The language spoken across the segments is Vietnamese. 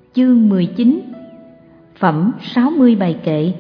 Chương 19. Phẩm 60 bài kệ.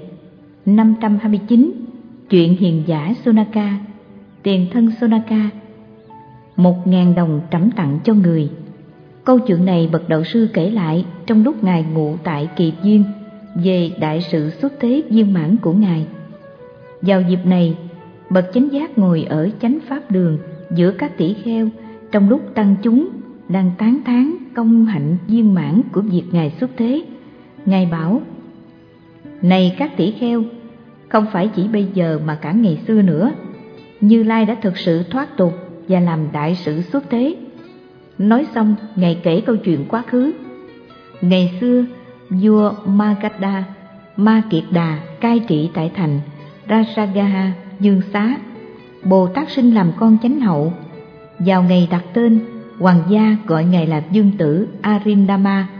529. Chuyện hiền giả Sonaka. Tiền thân Sonaka. 1.000 đồng trẫm tặng cho người. Câu chuyện này bậc đạo sư kể lại trong lúc ngài ngụ tại Kỳ Viên về đại sự xuất thế viên mãn của ngài. Vào dịp này, bậc chánh giác ngồi ở chánh pháp đường giữa các tỷ kheo, trong lúc tăng chúng đang tán thán công hạnh viên mãn của việc ngài xuất thế. Ngài bảo: này các tỷ kheo, không phải chỉ bây giờ mà cả ngày xưa nữa, Như Lai đã thực sự thoát tục và làm đại sự xuất thế. Nói xong, ngài kể câu chuyện quá khứ. Ngày xưa, vua Magadha, Ma Kiệt Đà cai trị tại thành Rajagaha Dương Xá. Bồ Tát sinh làm con chánh hậu. Vào ngày đặt tên, hoàng gia gọi ngài là Dương tử Arindama.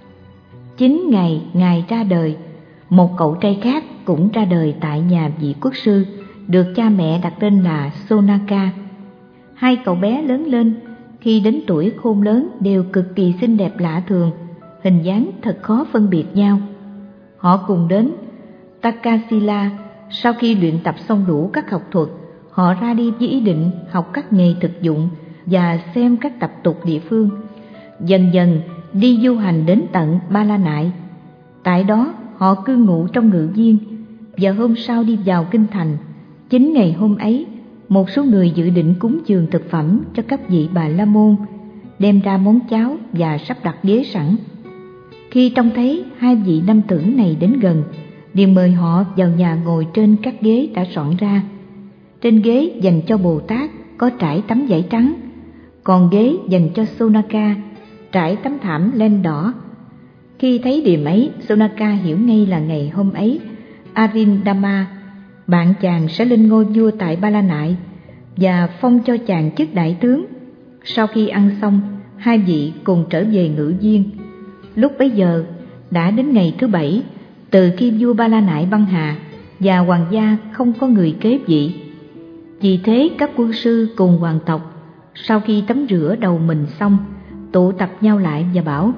9 ngày ngài ra đời, một cậu trai khác cũng ra đời tại nhà vị quốc sư, được cha mẹ đặt tên là Sonaka. Hai cậu bé lớn lên, khi đến tuổi khôn lớn đều cực kỳ xinh đẹp lạ thường, hình dáng thật khó phân biệt nhau. Họ cùng đến Takasila. Sau khi luyện tập xong đủ các học thuật, họ ra đi với ý định học các nghề thực dụng và xem các tập tục địa phương. Dần dần đi du hành đến tận Ba La Nại. Tại đó họ cư ngụ trong ngự viên, và hôm sau đi vào kinh thành. 9 ngày hôm ấy, một số người dự định cúng dường thực phẩm cho các vị Bà La Môn, đem ra món cháo và sắp đặt ghế sẵn. Khi trông thấy hai vị nam tử này đến gần, liền mời họ vào nhà ngồi trên các ghế đã soạn ra. Trên ghế dành cho Bồ Tát có trải tấm vải trắng, còn ghế dành cho Sonaka trải tấm thảm len đỏ. Khi thấy điểm ấy, Sonaka hiểu ngay là ngày hôm ấy Arindama, bạn chàng, sẽ lên ngôi vua tại Ba La Nại và phong cho chàng chức đại tướng. Sau khi ăn xong, hai vị cùng trở về ngự viên. Lúc bấy giờ đã đến ngày thứ 7 từ khi vua Ba La Nại băng hà, và hoàng gia không có người kế vị. Vì thế các quân sư cùng hoàng tộc sau khi tắm rửa đầu mình xong, tụ tập nhau lại và bảo: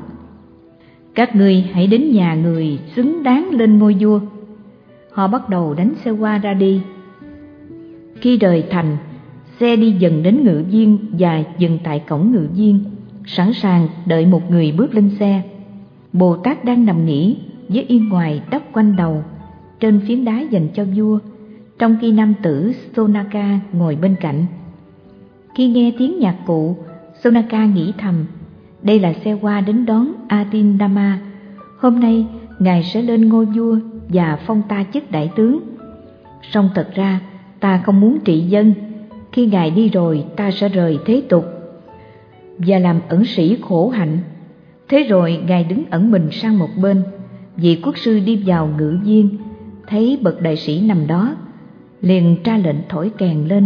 các ngươi hãy đến nhà người xứng đáng lên ngôi vua. Họ bắt đầu đánh xe hoa ra đi. Khi rời thành, xe đi dần đến ngự viên và dừng tại cổng ngự viên, sẵn sàng đợi một người bước lên xe. Bồ Tát đang nằm nghỉ với yên ngoài đắp quanh đầu trên phiến đá dành cho vua, trong khi nam tử Sonaka ngồi bên cạnh. Khi nghe tiếng nhạc cụ, Sonaka nghĩ thầm: đây là xe hoa đến đón Arindama. Hôm nay ngài sẽ lên ngôi vua và phong ta chức đại tướng. Song thật ra ta không muốn trị dân. Khi ngài đi rồi, ta sẽ rời thế tục và làm ẩn sĩ khổ hạnh. Thế rồi ngài đứng ẩn mình sang một bên. Vị quốc sư đi vào ngự viên, thấy bậc đại sĩ nằm đó, liền ra lệnh thổi kèn lên.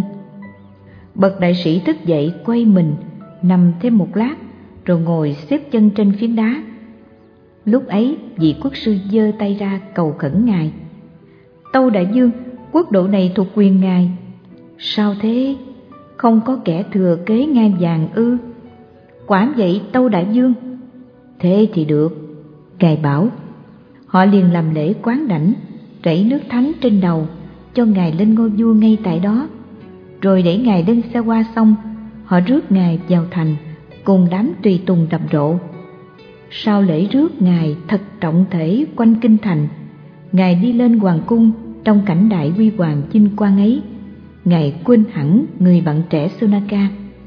Bậc đại sĩ thức dậy, quay mình, nằm thêm một lát, rồi ngồi xếp chân trên phiến đá. Lúc ấy vị quốc sư giơ tay ra cầu khẩn ngài: tâu đại vương, quốc độ này thuộc quyền ngài. Sao thế? Không có kẻ thừa kế ngai vàng ư? Quả vậy tâu đại vương. Thế thì được, ngài bảo. Họ liền làm lễ quán đảnh, rảy nước thánh trên đầu cho ngài lên ngôi vua ngay tại đó. Rồi để ngài lên xe hoa xong, họ rước ngài vào thành cùng đám tùy tùng rầm rộ. Sau lễ rước ngài thật trọng thể quanh kinh thành, ngài đi lên hoàng cung. Trong cảnh đại huy hoàng vinh quang ấy, ngài quên hẳn người bạn trẻ Sonaka.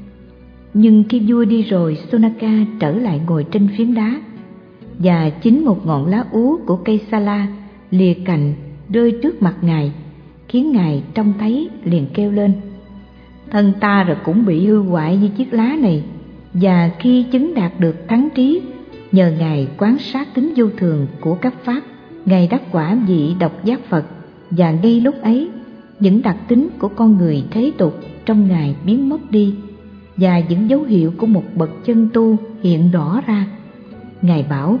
Nhưng khi vua đi rồi, Sonaka trở lại ngồi trên phiến đá, và chính một ngọn lá úa của cây Sala lìa cành rơi trước mặt ngài, khiến ngài trông thấy liền kêu lên: thân ta rồi cũng bị hư hoại như chiếc lá này. Và khi chứng đạt được thắng trí, nhờ ngài quan sát tính vô thường của các pháp, ngài đắc quả vị độc giác Phật. Và ngay lúc ấy, những đặc tính của con người thế tục trong ngài biến mất đi, và những dấu hiệu của một bậc chân tu hiện rõ ra. Ngài bảo: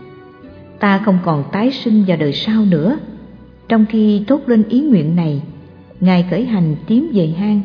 ta không còn tái sinh vào đời sau nữa. Trong khi thốt lên ý nguyện này, ngài khởi hành tiến về hang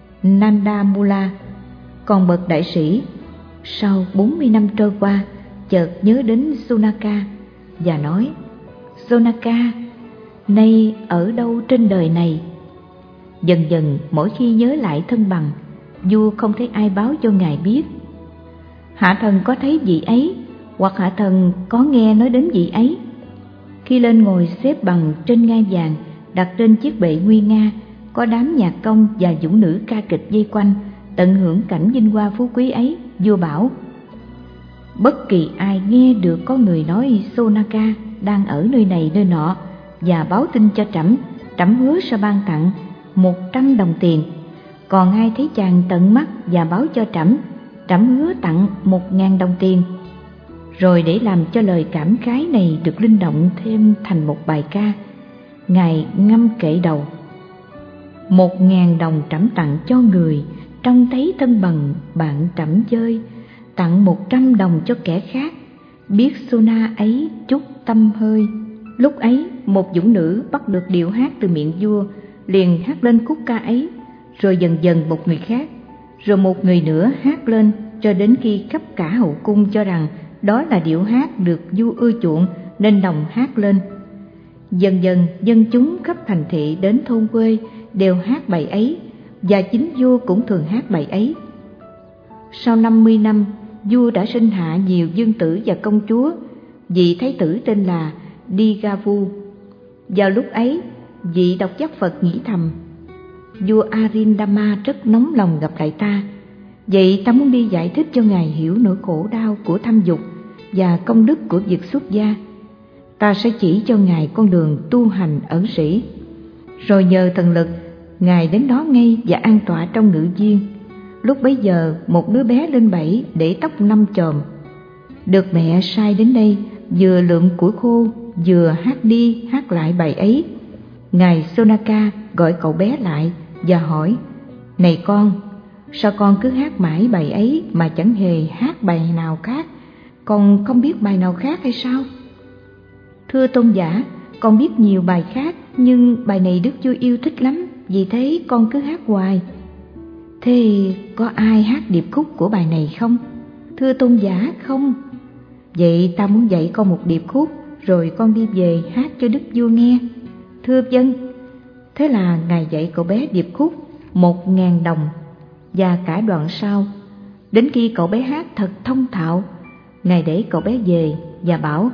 Nanda Mula. Còn bậc đại sĩ, sau 40 năm trôi qua, chợt nhớ đến Sunaka và nói: Sunaka, nay ở đâu trên đời này? Dần dần mỗi khi nhớ lại thân bằng, vua không thấy ai báo cho ngài biết. Hạ thần có thấy vị ấy, hoặc hạ thần có nghe nói đến vị ấy. Khi lên ngồi xếp bằng trên ngai vàng, đặt trên chiếc bệ nguy nga, có đám nhạc công và vũ nữ ca kịch vây quanh, tận hưởng cảnh vinh hoa phú quý ấy. Vua bảo: bất kỳ ai nghe được có người nói Sunaka đang ở nơi này nơi nọ và báo tin cho trẫm, trẫm hứa sẽ ban tặng 100 đồng tiền. Còn ai thấy chàng tận mắt và báo cho trẫm, trẫm hứa tặng 1000 đồng tiền. Rồi để làm cho lời cảm khái này được linh động thêm thành một bài ca, ngài ngâm kệ đầu: 1000 đồng trẫm tặng cho người trông thấy thân bằng bạn trẫm chơi, tặng 100 đồng cho kẻ khác, biết Sona ấy chút tâm hơi. Lúc ấy một vũ nữ bắt được điệu hát từ miệng vua, liền hát lên khúc ca ấy, rồi dần dần một người khác, rồi một người nữa hát lên, cho đến khi khắp cả hậu cung cho rằng đó là điệu hát được vua ưa chuộng, nên đồng hát lên. Dần dần dân chúng khắp thành thị đến thôn quê đều hát bài ấy, và chính vua cũng thường hát bài ấy. Sau 50 năm, vua đã sinh hạ nhiều vương tử và công chúa. Vị thái tử tên là Digavu. Vào lúc ấy, vị độc giác Phật nghĩ thầm: vua Arindama rất nóng lòng gặp lại ta, vậy ta muốn đi giải thích cho ngài hiểu nỗi khổ đau của tham dục và công đức của việc xuất gia. Ta sẽ chỉ cho ngài con đường tu hành ẩn sĩ. Rồi nhờ thần lực, ngài đến đó ngay và an tọa trong ngự viên. Lúc bấy giờ một đứa bé lên 7 để tóc 5 chòm, được mẹ sai đến đây, vừa lượm củi khô vừa hát đi hát lại bài ấy. Ngài Sonaka gọi cậu bé lại và hỏi: này con, sao con cứ hát mãi bài ấy mà chẳng hề hát bài nào khác? Con không biết bài nào khác hay sao? Thưa tôn giả, con biết nhiều bài khác, nhưng bài này Đức Vua yêu thích lắm, vì thế con cứ hát hoài. Thế có ai hát điệp khúc của bài này không? Thưa tôn giả, không. Vậy ta muốn dạy con một điệp khúc, rồi con đi về hát cho Đức Vua nghe. Thưa vâng. Thế là ngài dạy cậu bé điệp khúc 1000 đồng và cả đoạn sau. Đến khi cậu bé hát thật thông thạo, ngài để cậu bé về và bảo: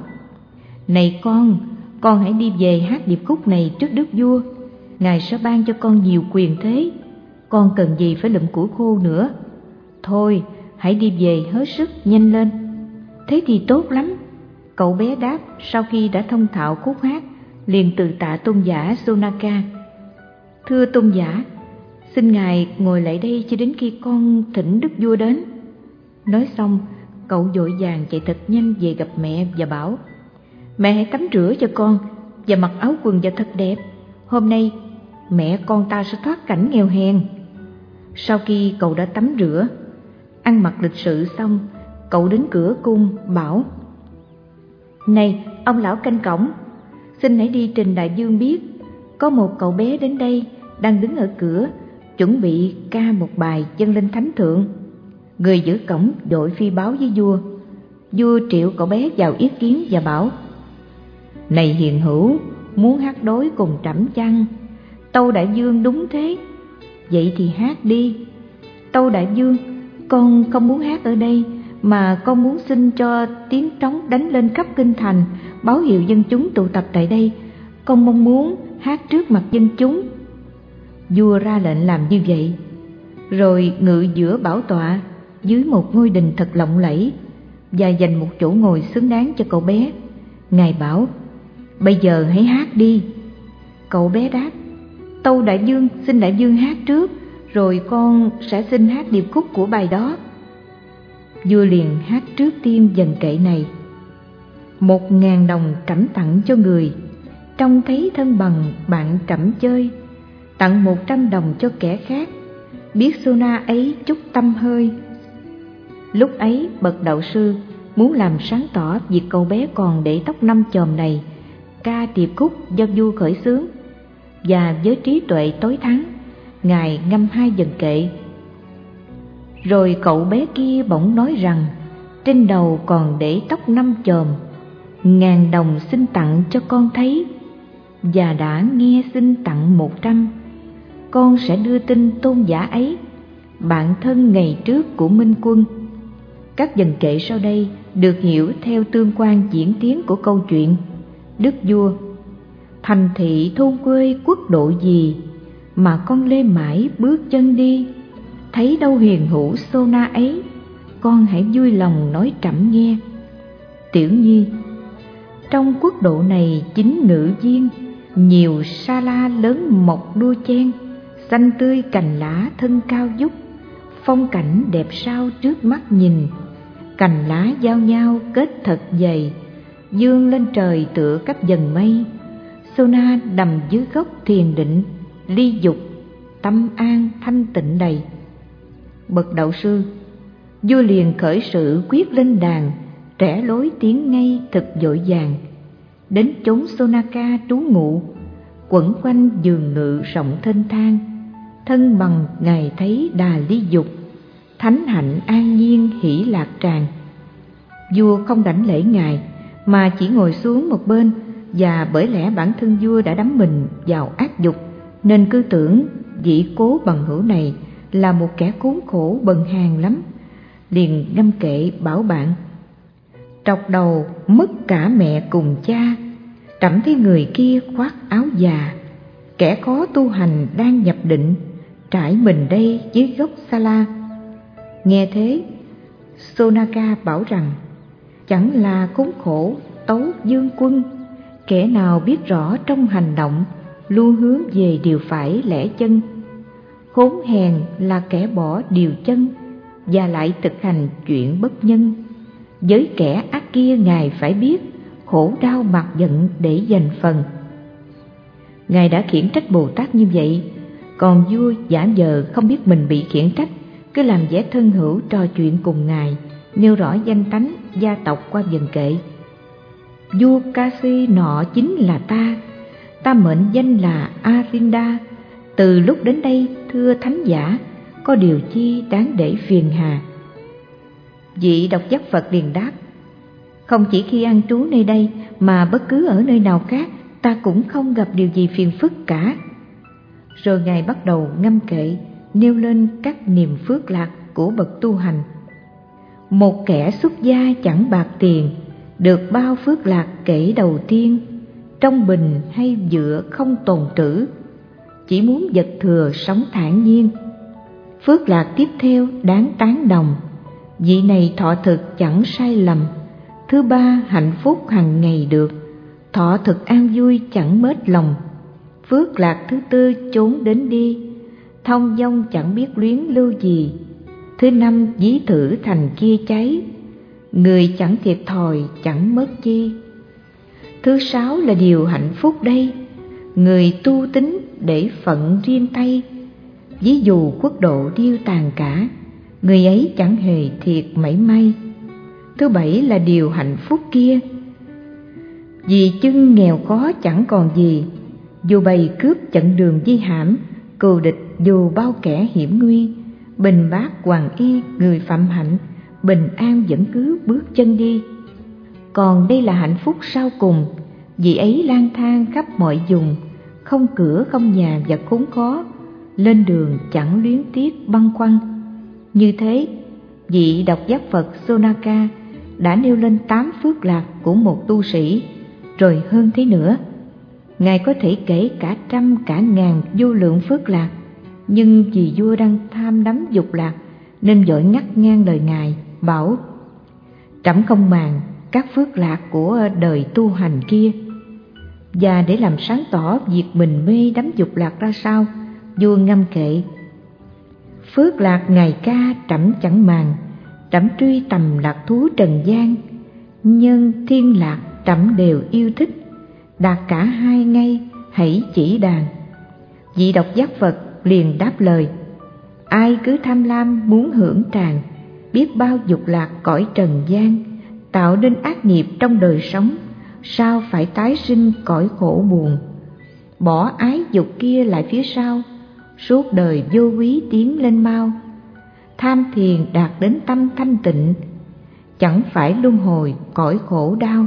này con hãy đi về hát điệp khúc này trước Đức Vua. Ngài sẽ ban cho con nhiều quyền thế, con cần gì phải lụm củi khô nữa. Thôi, hãy đi về hết sức, nhanh lên. Thế thì tốt lắm. Cậu bé đáp sau khi đã thông thạo khúc hát, liền từ tạ tôn giả Sonaka. Thưa tôn giả, xin ngài ngồi lại đây cho đến khi con thỉnh Đức Vua đến. Nói xong, cậu vội vàng chạy thật nhanh về gặp mẹ và bảo: mẹ hãy tắm rửa cho con và mặc áo quần và thật đẹp. Hôm nay mẹ con ta sẽ thoát cảnh nghèo hèn. Sau khi cậu đã tắm rửa, ăn mặc lịch sự xong, cậu đến cửa cung bảo: này ông lão canh cổng, xin hãy đi trình đại vương biết có một cậu bé đến đây đang đứng ở cửa, chuẩn bị ca một bài dâng lên thánh thượng. Người giữ cổng vội phi báo với vua. Vua triệu cậu bé vào yết kiến và bảo: này hiền hữu, muốn hát đối cùng trẫm chăng? Tâu đại vương đúng thế. Vậy thì hát đi. Tâu đại vương, con không muốn hát ở đây, mà con muốn xin cho tiếng trống đánh lên khắp kinh thành, báo hiệu dân chúng tụ tập tại đây. Con mong muốn hát trước mặt dân chúng. Vua ra lệnh làm như vậy, rồi ngự giữa bảo tọa dưới một ngôi đình thật lộng lẫy và dành một chỗ ngồi xứng đáng cho cậu bé. Ngài bảo: bây giờ hãy hát đi. Cậu bé đáp: tâu đại vương, xin đại vương hát trước, rồi con sẽ xin hát điệp khúc của bài đó. Vua liền hát trước tiên dần kệ này: 1000 đồng trẫm tặng cho người trông thấy thân bằng bạn trẫm chơi, tặng 100 đồng cho kẻ khác, biết Sona ấy chút tâm hơi. Lúc ấy bậc đạo sư muốn làm sáng tỏ việc cậu bé còn để tóc 5 chòm này ca điệp khúc do vua khởi xướng, và với trí tuệ tối thắng, ngài ngâm 2 dần kệ. Rồi cậu bé kia bỗng nói rằng trên đầu còn để tóc 5 chòm. 1000 đồng xin tặng cho con thấy, và đã nghe xin tặng 100. Con sẽ đưa tin tôn giả ấy, bạn thân ngày trước của Minh Quân. Các dần kệ sau đây được hiểu theo tương quan diễn tiến của câu chuyện. Đức vua: thành thị thôn quê quốc độ gì mà con lê mãi bước chân đi, thấy đâu hiền hữu Sona ấy, con hãy vui lòng nói trẫm nghe. Tiểu Nhi: trong quốc độ này chính nữ viên, nhiều sa la lớn mọc đua chen, xanh tươi cành lá thân cao vút, phong cảnh đẹp sao trước mắt nhìn. Cành lá giao nhau kết thật dày, dương lên trời tựa cách dần mây. Sona nằm dưới gốc thiền định, ly dục, tâm an thanh tịnh đầy. Bậc đạo sư: vua liền khởi sự quyết lên đàn, trẻ lối tiến ngay thật vội vàng. Đến chốn Sonaka trú ngụ, quẩn quanh giường ngự rộng thênh thang. Thân bằng ngài thấy đà ly dục, thánh hạnh an nhiên hỷ lạc tràn. Vua không đảnh lễ ngài, mà chỉ ngồi xuống một bên, và bởi lẽ bản thân vua đã đắm mình vào ác dục, nên cứ tưởng vị cố bằng hữu này là một kẻ khốn khổ bần hàn lắm. Liền ngâm kệ bảo bạn: trọc đầu mất cả mẹ cùng cha, trẫm thấy người kia khoác áo già. Kẻ khó tu hành đang nhập định, trải mình đây dưới gốc sa la. Nghe thế, Sonaka bảo rằng: chẳng là khốn khổ tấu dương quân, kẻ nào biết rõ trong hành động, luôn hướng về điều phải lẽ chân. Khốn hèn là kẻ bỏ điều chân, và lại thực hành chuyện bất nhân. Với kẻ ác kia ngài phải biết, khổ đau mặc giận để dành phần. Ngài đã khiển trách Bồ Tát như vậy, còn vua giả vờ không biết mình bị khiển trách, cứ làm vẻ thân hữu trò chuyện cùng ngài, nêu rõ danh tánh gia tộc qua dần kệ. Vua Kasi nọ chính là ta mệnh danh là Arinda. Từ lúc đến đây thưa thánh giả, có điều chi đáng để phiền hà? Vị độc giác Phật liền đáp: không chỉ khi an trú nơi đây, mà bất cứ ở nơi nào khác, ta cũng không gặp điều gì phiền phức cả. Rồi ngài bắt đầu ngâm kệ, nêu lên các niềm phước lạc của bậc tu hành. Một kẻ xuất gia chẳng bạc tiền, được bao phước lạc kể đầu tiên. Trong bình hay dựa không tồn trữ, chỉ muốn vật thừa sống thản nhiên. Phước lạc tiếp theo đáng tán đồng, vị này thọ thực chẳng sai lầm. Thứ ba, hạnh phúc hằng ngày được, thọ thực an vui chẳng mết lòng. Phước lạc thứ tư, trốn đến đi, thông dong chẳng biết luyến lưu gì. Thứ năm, ví thử thành kia cháy, người chẳng thiệt thòi chẳng mất chi. Thứ sáu là điều hạnh phúc đây, người tu tín để phận riêng tay. Ví dụ quốc độ điêu tàn cả, người ấy chẳng hề thiệt mảy may. Thứ bảy là điều hạnh phúc kia, vì chưng nghèo khó chẳng còn gì. Dù bày cướp chặn đường di hãm, cừu địch dù bao kẻ hiểm nguy. Bình bát hoàng y người phạm hạnh, bình an vẫn cứ bước chân đi. Còn đây là hạnh phúc sau cùng, vị ấy lang thang khắp mọi vùng, không cửa không nhà và khốn khó, lên đường chẳng luyến tiếc băn khoăn. Như thế, vị độc giác Phật Sonaka đã nêu lên 8 phước lạc của một tu sĩ, rồi hơn thế nữa. Ngài có thể kể cả trăm cả ngàn vô lượng phước lạc, nhưng vì vua đang tham đắm dục lạc nên vội ngắt ngang lời ngài, bảo: trẫm không màng các phước lạc của đời tu hành kia. Và để làm sáng tỏ việc mình mê đắm dục lạc ra sao, vua ngâm kệ: phước lạc ngài ca trẫm chẳng màng, trẫm truy tầm lạc thú trần gian. Nhân thiên lạc trẫm đều yêu thích, đạt cả hai ngay hãy chỉ đàn. Vị độc giác Phật liền đáp lời: ai cứ tham lam muốn hưởng tràn, biết bao dục lạc cõi trần gian, tạo nên ác nghiệp trong đời sống, sao phải tái sinh cõi khổ buồn. Bỏ ái dục kia lại phía sau, suốt đời vô quý tiến lên mau. Tham thiền đạt đến tâm thanh tịnh, chẳng phải luân hồi cõi khổ đau.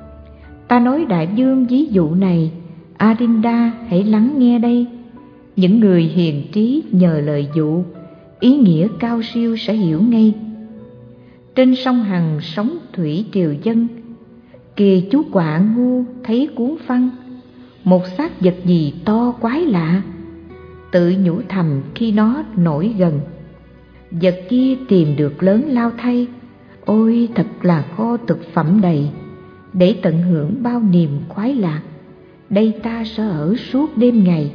Ta nói đại vương ví dụ này, Arinda hãy lắng nghe đây. Những người hiền trí nhờ lời dụ, ý nghĩa cao siêu sẽ hiểu ngay. Trên sông Hằng sóng thủy triều dân, kìa chú quạ ngu thấy cuốn phăng, một xác vật gì to quái lạ, tự nhủ thầm khi nó nổi gần. Vật kia tìm được lớn lao thay, ôi thật là kho thực phẩm đầy, để tận hưởng bao niềm khoái lạc, đây ta sẽ ở suốt đêm ngày.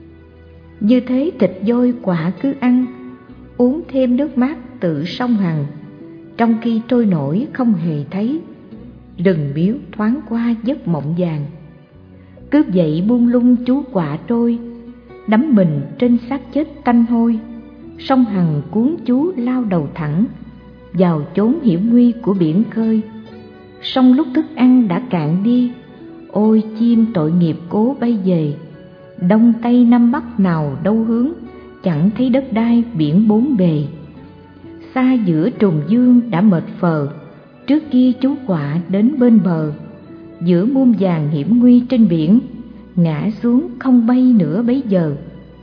Như thế thịt voi quạ cứ ăn, uống thêm nước mát tự sông Hằng, trong khi trôi nổi không hề thấy, rừng miếu thoáng qua giấc mộng vàng. Cứ vậy buông lung chú quạ trôi, đắm mình trên xác chết tanh hôi, sông Hằng cuốn chú lao đầu thẳng vào chốn hiểm nguy của biển khơi. Song lúc thức ăn đã cạn đi, ôi chim tội nghiệp cố bay về, đông tây nam bắc nào đâu hướng, chẳng thấy đất đai biển bốn bề. Xa giữa trùng dương đã mệt phờ, trước kia chú quạ đến bên bờ, giữa muôn vàn hiểm nguy trên biển, ngã xuống không bay nữa bấy giờ.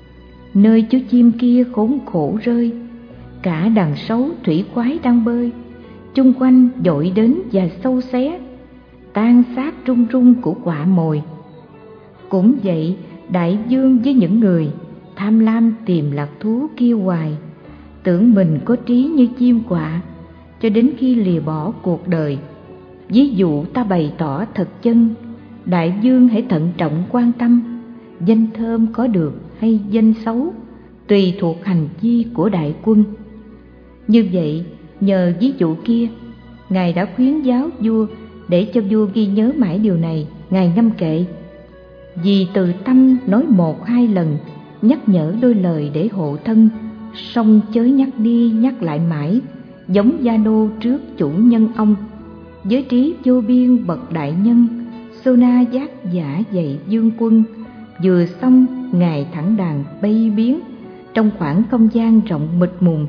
Nơi chú chim kia khốn khổ rơi, cả đàn sấu thủy quái đang bơi, chung quanh dội đến và xâu xé, tan xác rung rung của quạ mồi. Cũng vậy, đại vương với những người tham lam tìm lạc thú kia hoài, tưởng mình có trí như chim quạ, cho đến khi lìa bỏ cuộc đời. Ví dụ ta bày tỏ thật chân, đại vương hãy thận trọng quan tâm, danh thơm có được hay danh xấu, tùy thuộc hành vi của đại quân. Như vậy, nhờ ví dụ kia, Ngài đã khuyến giáo vua, để cho vua ghi nhớ mãi điều này. Ngài ngâm kệ: vì từ tâm nói một hai lần, nhắc nhở đôi lời để hộ thân, song chớ nhắc đi nhắc lại mãi, giống gia nô trước chủ nhân ông. Với trí vô biên bậc đại nhân, Sona giác giả dạy vương quân, vừa xong Ngài thẳng đàn bay biến trong khoảng không gian rộng mịt mùng.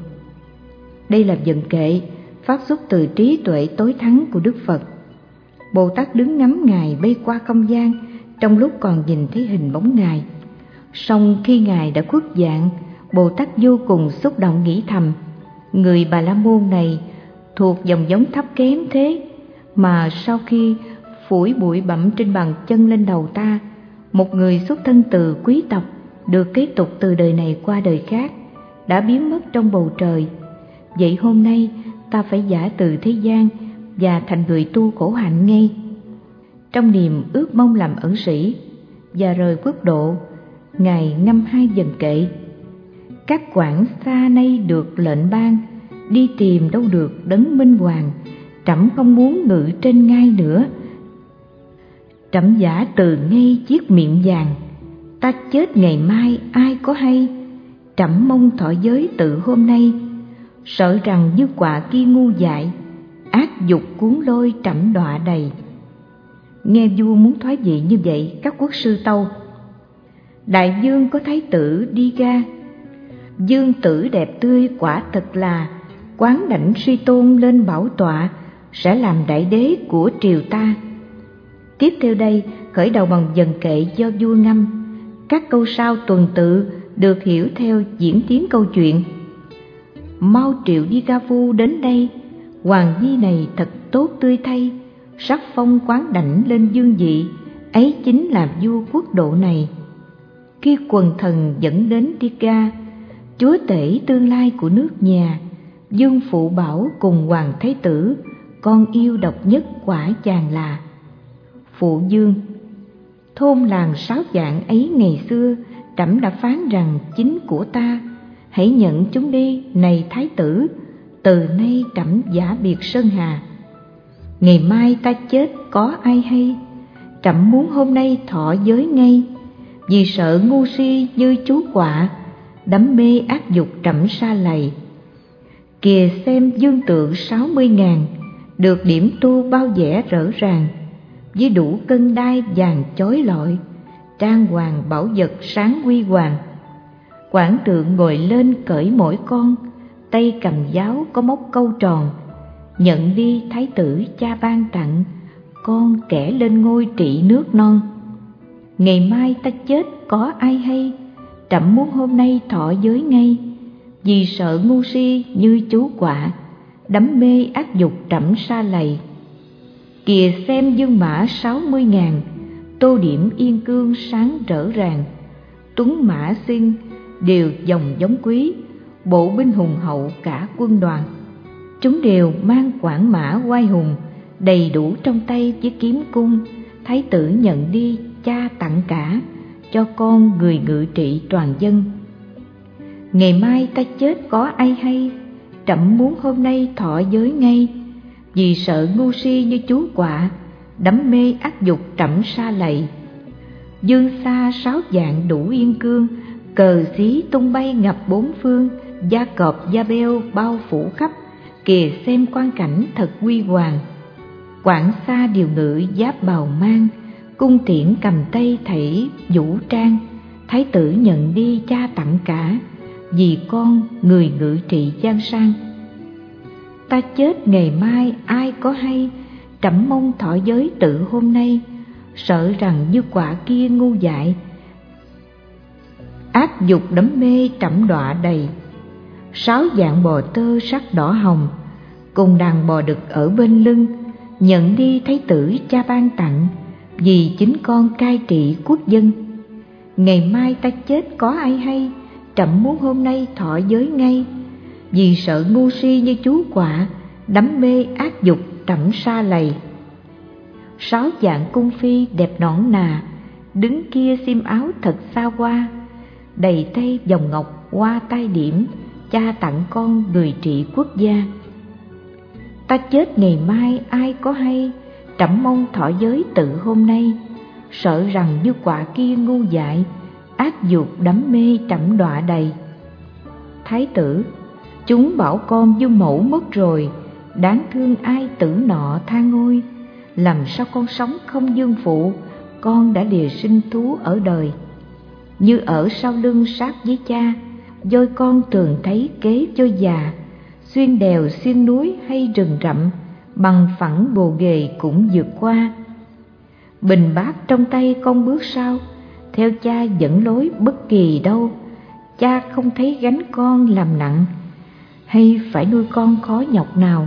Đây là vần kệ phát xuất từ trí tuệ tối thắng của Đức Phật. Bồ Tát đứng ngắm Ngài bay qua không gian trong lúc còn nhìn thấy hình bóng Ngài. Song khi Ngài đã khuất dạng, Bồ Tát vô cùng xúc động nghĩ thầm: người Bà La Môn này thuộc dòng giống thấp kém thế, mà sau khi phủi bụi bặm trên bàn chân lên đầu ta, một người xuất thân từ quý tộc, được kế tục từ đời này qua đời khác, đã biến mất trong bầu trời. Vậy hôm nay ta phải giả từ thế gian và thành người tu khổ hạnh ngay. Trong niềm ước mong làm ẩn sĩ và rời quốc độ, Ngài ngâm hai vần kệ: các quảng xa nay được lệnh ban, đi tìm đâu được đấng minh hoàng, trẫm không muốn ngự trên ngai nữa. Trẫm giả từ ngay chiếc miệng vàng, ta chết ngày mai ai có hay. Trẫm mong thọ giới tự hôm nay, sợ rằng như quạ kia ngu dại, ác dục cuốn lôi trẫm đọa đầy. Nghe vua muốn thoái vị như vậy, các quốc sư tâu: đại vương có thái tử đi ra, dương tử đẹp tươi, quả thật là quán đảnh suy tôn lên bảo tọa, sẽ làm đại đế của triều ta. Tiếp theo đây khởi đầu bằng vần kệ do vua ngâm, các câu sau tuần tự được hiểu theo diễn tiến câu chuyện. Mau triệu Đi Ca Phu đến đây, hoàng nhi này thật tốt tươi thay, sắc phong quán đảnh lên dương vị, ấy chính là vua quốc độ này. Khi quần thần dẫn đến Đi Ca, chúa tể tương lai của nước nhà, dương phụ bảo cùng hoàng thái tử, con yêu độc nhất quả chàng là. Phụ dương: thôn làng sáu dạng ấy ngày xưa, trẫm đã phán rằng chính của ta, hãy nhận chúng đi này thái tử, từ nay trẫm giả biệt sơn hà. Ngày mai ta chết có ai hay, trẫm muốn hôm nay thọ giới ngay, vì sợ ngu si như chú quạ, đắm mê ác dục trẫm sa lầy. Kìa xem dương tượng 60.000, được điểm tu bao vẻ rỡ ràng, với đủ cân đai vàng chói lọi, trang hoàng bảo vật sáng huy hoàng. Quảng trượng ngồi lên cởi mỗi con, tay cầm giáo có móc câu tròn, nhận đi thái tử cha ban tặng, con kẻ lên ngôi trị nước non. Ngày mai ta chết có ai hay, trẫm muốn hôm nay thọ giới ngay. Vì sợ ngu si như chú quạ, đắm mê ác dục trẫm sa lầy. Kìa xem dương mã 60.000, tô điểm yên cương sáng rỡ ràng. Tuấn mã xinh đều dòng giống quý, bộ binh hùng hậu cả quân đoàn. Chúng đều mang quảng mã oai hùng, đầy đủ trong tay với kiếm cung. Thái tử nhận đi cha tặng cả, cho con người ngự trị toàn dân. Ngày mai ta chết có ai hay, trẫm muốn hôm nay thọ giới ngay. Vì sợ ngu si như chú quạ, đắm mê ác dục trẫm sa lầy. Dương xa 6 vạn đủ yên cương, cờ xí tung bay ngập bốn phương. Gia cọp gia beo bao phủ khắp, kìa xem quang cảnh thật huy hoàng. Quảng xa điều ngự giáp bào mang, cung tiễn cầm tay thảy vũ trang. Thái tử nhận đi cha tặng cả, vì con người ngự trị giang sang. Ta chết ngày mai ai có hay, trẫm mong thọ giới tự hôm nay. Sợ rằng như quả kia ngu dại, ác dục đắm mê trẫm đọa đầy. 6 vạn bò tơ sắc đỏ hồng, cùng đàn bò đực ở bên lưng. Nhận đi thái tử cha ban tặng, vì chính con cai trị quốc dân. Ngày mai ta chết có ai hay, trẫm muốn hôm nay thọ giới ngay. Vì sợ ngu si như chú quạ, đắm mê ác dục trẫm sa lầy. 6 vạn cung phi đẹp nõn nà, đứng kia xiêm áo thật xa hoa. Đầy tay vòng ngọc hoa tai điểm, cha tặng con người trị quốc gia. Ta chết ngày mai ai có hay, trẫm mong thọ giới tự hôm nay. Sợ rằng như quả kia ngu dại, ác dục đắm mê trẫm đọa đầy. Thái tử, chúng bảo con dung mẫu mất rồi, đáng thương ai tử nọ tha ngôi. Làm sao con sống không dương phụ, con đã lìa sinh thú ở đời. Như ở sau lưng sát với cha, dôi con thường thấy kế cho già. Xuyên đèo xuyên núi hay rừng rậm, bằng phẳng bồ ghề cũng vượt qua. Bình bát trong tay con bước sau, theo cha dẫn lối bất kỳ đâu. Cha không thấy gánh con làm nặng, hay phải nuôi con khó nhọc nào.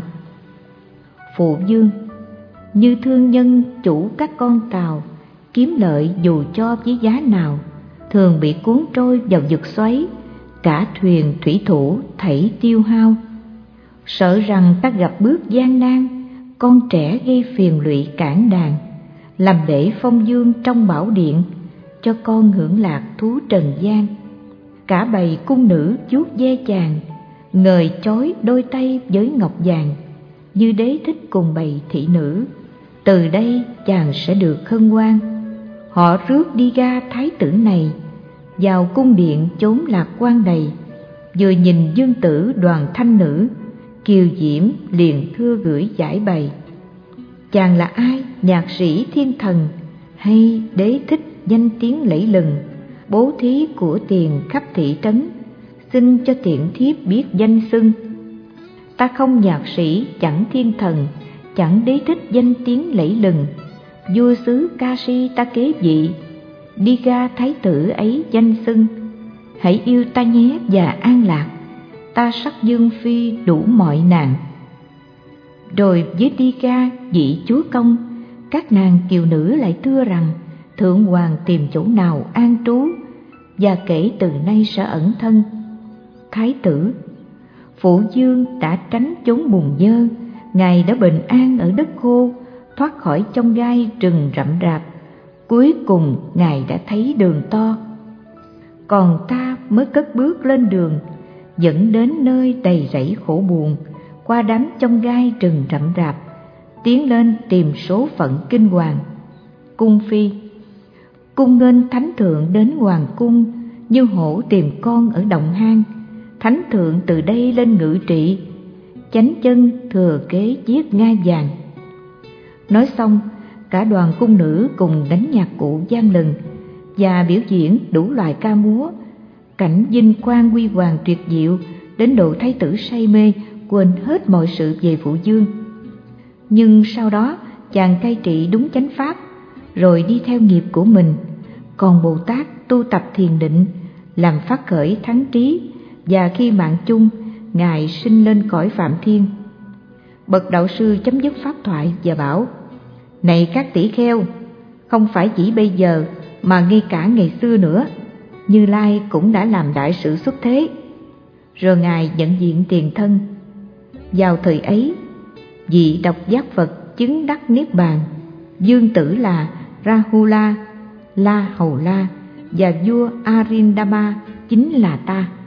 Phụ vương, như thương nhân chủ các con tàu, kiếm lợi dù cho với giá nào, thường bị cuốn trôi vào vực xoáy, cả thuyền thủy thủ thảy tiêu hao. Sợ rằng ta gặp bước gian nan, con trẻ gây phiền lụy cản đàn. Làm lễ phong dương trong bảo điện, cho con hưởng lạc thú trần gian. Cả bầy cung nữ chuốt ve chàng, ngời chói đôi tay với ngọc vàng. Như đế thích cùng bầy thị nữ, từ đây chàng sẽ được hân hoan. Họ rước đi ga thái tử này, vào cung điện chốn lạc quan đầy. Vừa nhìn dương tử đoàn thanh nữ, kiều diễm liền thưa gửi giải bày. Chàng là ai, nhạc sĩ thiên thần, hay đế thích danh tiếng lẫy lừng? Bố thí của tiền khắp thị trấn, xin cho tiện thiếp biết danh xưng. Ta không nhạc sĩ, chẳng thiên thần, chẳng đế thích danh tiếng lẫy lừng. Vua xứ ca si ta kế vị, đi ga thái tử ấy danh xưng. Hãy yêu ta nhé và an lạc, ta sắc dương phi đủ mọi nạn. Rồi với đi ga vị chúa công, các nàng kiều nữ lại thưa rằng thượng hoàng tìm chỗ nào an trú, và kể từ nay sẽ ẩn thân. Thái tử, phụ vương đã tránh chốn bùn nhơ, ngài đã bình an ở đất khô, thoát khỏi chông gai rừng rậm rạp. Cuối cùng ngài đã thấy đường to, còn ta mới cất bước lên đường, dẫn đến nơi đầy rẫy khổ buồn. Qua đám chông gai rừng rậm rạp, tiến lên tìm số phận kinh hoàng. Cung phi, cung nghênh thánh thượng đến hoàng cung, như hổ tìm con ở động hang. Thánh thượng từ đây lên ngự trị, chánh chân thừa kế chiếc ngai vàng. Nói xong, cả đoàn cung nữ cùng đánh nhạc cụ vang lừng và biểu diễn đủ loại ca múa. Cảnh vinh quang huy hoàng tuyệt diệu đến độ thái tử say mê, quên hết mọi sự về Phụ Dương. Nhưng sau đó chàng cai trị đúng chánh pháp, rồi đi theo nghiệp của mình. Còn Bồ Tát tu tập thiền định, làm phát khởi thắng trí, và khi mạng chung, Ngài sinh lên cõi Phạm Thiên. Bậc đạo sư chấm dứt pháp thoại và bảo: Này các tỷ kheo, không phải chỉ bây giờ mà ngay cả ngày xưa nữa, Như Lai cũng đã làm đại sự xuất thế. Rồi Ngài nhận diện tiền thân. Vào thời ấy, vị độc giác Phật chứng đắc Niết Bàn, dương tử là Rahula, La Hầu La và vua Arindama chính là ta.